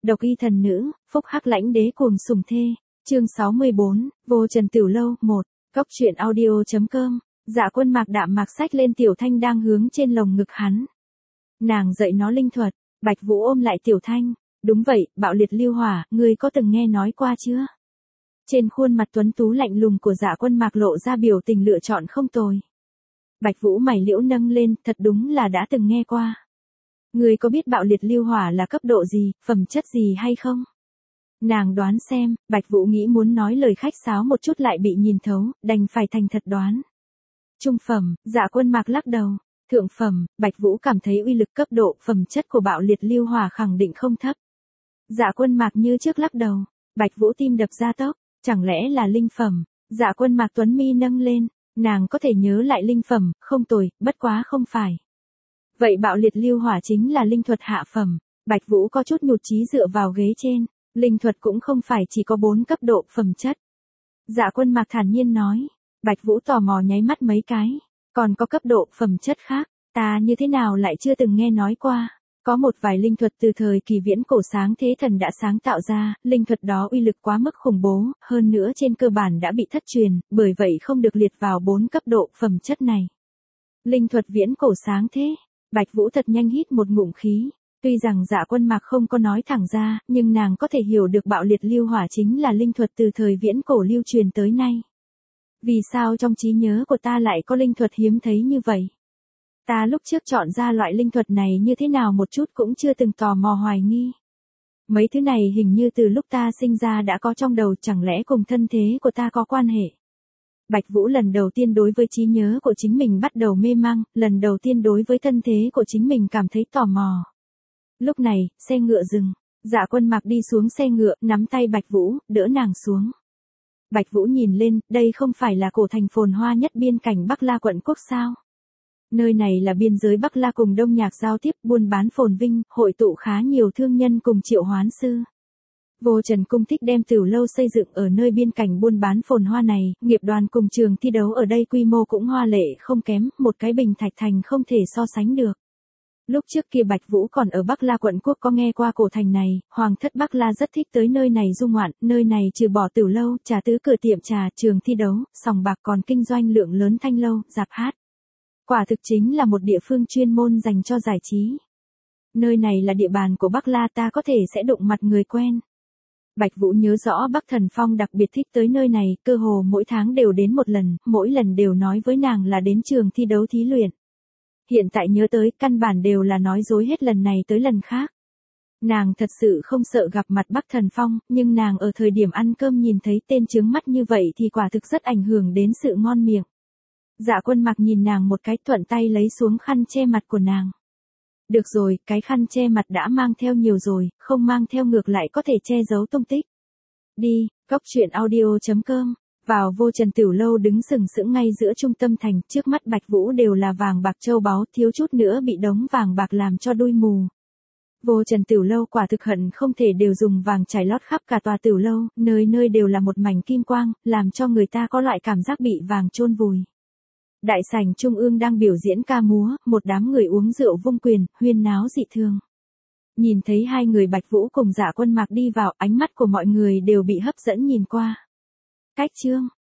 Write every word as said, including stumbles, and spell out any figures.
Độc y thần nữ, phúc hắc lãnh đế cuồng sủng thê. Chương sáu mươi bốn, Vô Trần Tiểu Lâu, một. Cốc truyện audio.com. Dạ Quân Mạc đạm mạc xách lên Tiểu Thanh đang hướng trên lồng ngực hắn. Nàng dạy nó linh thuật, Bạch Vũ ôm lại Tiểu Thanh. Đúng vậy, bạo liệt lưu hỏa, ngươi có từng nghe nói qua chưa? Trên khuôn mặt tuấn tú lạnh lùng của Dạ Quân Mạc lộ ra biểu tình lựa chọn không tồi. Bạch Vũ mày liễu nâng lên, thật đúng là đã từng nghe qua. Ngươi có biết bạo liệt lưu hỏa là cấp độ gì, phẩm chất gì hay không? Nàng đoán xem, Bạch Vũ nghĩ muốn nói lời khách sáo một chút lại bị nhìn thấu, đành phải thành thật đoán. Trung phẩm, Dạ Quân Mạc lắc đầu. Thượng phẩm, Bạch Vũ cảm thấy uy lực cấp độ, phẩm chất của bạo liệt lưu hỏa khẳng định không thấp. Dạ Quân Mạc như trước lắc đầu. Bạch Vũ tim đập ra tốc, chẳng lẽ là linh phẩm? Dạ Quân Mạc tuấn mi nâng lên, nàng có thể nhớ lại linh phẩm, không tồi, bất quá không phải. Vậy bạo liệt lưu hỏa chính là linh thuật hạ phẩm. Bạch Vũ có chút nhụt chí dựa vào ghế trên, linh thuật cũng không phải chỉ có bốn cấp độ phẩm chất. Dạ Quân Mạc thản nhiên nói. Bạch Vũ tò mò nháy mắt mấy cái, còn có cấp độ phẩm chất khác, ta như thế nào lại chưa từng nghe nói qua. Có một vài linh thuật từ thời kỳ viễn cổ sáng thế thần đã sáng tạo ra, linh thuật đó uy lực quá mức khủng bố, hơn nữa trên cơ bản đã bị thất truyền, bởi vậy không được liệt vào bốn cấp độ phẩm chất này. Linh thuật viễn cổ sáng thế, Bạch Vũ thật nhanh hít một ngụm khí. Tuy rằng Dạ Quân Mạc không có nói thẳng ra, nhưng nàng có thể hiểu được bạo liệt lưu hỏa chính là linh thuật từ thời viễn cổ lưu truyền tới nay. Vì sao trong trí nhớ của ta lại có linh thuật hiếm thấy như vậy? Ta lúc trước chọn ra loại linh thuật này như thế nào một chút cũng chưa từng tò mò hoài nghi. Mấy thứ này hình như từ lúc ta sinh ra đã có trong đầu, chẳng lẽ cùng thân thế của ta có quan hệ? Bạch Vũ lần đầu tiên đối với trí nhớ của chính mình bắt đầu mê mang, lần đầu tiên đối với thân thế của chính mình cảm thấy tò mò. Lúc này, xe ngựa dừng, Dạ Quân Mạc đi xuống xe ngựa, nắm tay Bạch Vũ, đỡ nàng xuống. Bạch Vũ nhìn lên, đây không phải là cổ thành phồn hoa nhất biên cảnh Bắc La quận quốc sao? Nơi này là biên giới Bắc La cùng Đông Nhạc giao tiếp, buôn bán phồn vinh, hội tụ khá nhiều thương nhân cùng triệu hoán sư. Vô Trần Cung thích đem Tửu Lâu xây dựng ở nơi biên cảnh buôn bán phồn hoa này, nghiệp đoàn cùng trường thi đấu ở đây quy mô cũng hoa lệ không kém, một cái bình thạch thành không thể so sánh được. Lúc trước kia Bạch Vũ còn ở Bắc La quận quốc có nghe qua cổ thành này, Hoàng thất Bắc La rất thích tới nơi này du ngoạn, nơi này trừ bỏ Tửu Lâu, trà tứ cửa tiệm trà, trường thi đấu, sòng bạc còn kinh doanh lượng lớn thanh lâu, rạp hát. Quả thực chính là một địa phương chuyên môn dành cho giải trí. Nơi này là địa bàn của Bắc La, ta có thể sẽ đụng mặt người quen. Bạch Vũ nhớ rõ Bắc Thần Phong đặc biệt thích tới nơi này, cơ hồ mỗi tháng đều đến một lần, mỗi lần đều nói với nàng là đến trường thi đấu thí luyện. Hiện tại nhớ tới, căn bản đều là nói dối hết lần này tới lần khác. Nàng thật sự không sợ gặp mặt Bắc Thần Phong, nhưng nàng ở thời điểm ăn cơm nhìn thấy tên chướng mắt như vậy thì quả thực rất ảnh hưởng đến sự ngon miệng. Dạ Quân Mạc nhìn nàng một cái, thuận tay lấy xuống khăn che mặt của nàng. Được rồi, cái khăn che mặt đã mang theo nhiều rồi, không mang theo ngược lại có thể che giấu tung tích. Đi, cốc truyện audio.com. Vào Vô Trần Tiểu Lâu đứng sừng sững ngay giữa trung tâm thành, trước mắt Bạch Vũ đều là vàng bạc châu báu, thiếu chút nữa bị đống vàng bạc làm cho đuôi mù. Vô Trần Tiểu Lâu quả thực hận không thể đều dùng vàng trải lót khắp cả tòa Tiểu Lâu, nơi nơi đều là một mảnh kim quang, làm cho người ta có loại cảm giác bị vàng chôn vùi. Đại sảnh trung ương đang biểu diễn ca múa, một đám người uống rượu vung quyền, huyên náo dị thường. Nhìn thấy hai người Bạch Vũ cùng Dạ Quân Mạc đi vào, ánh mắt của mọi người đều bị hấp dẫn nhìn qua. Cách chương,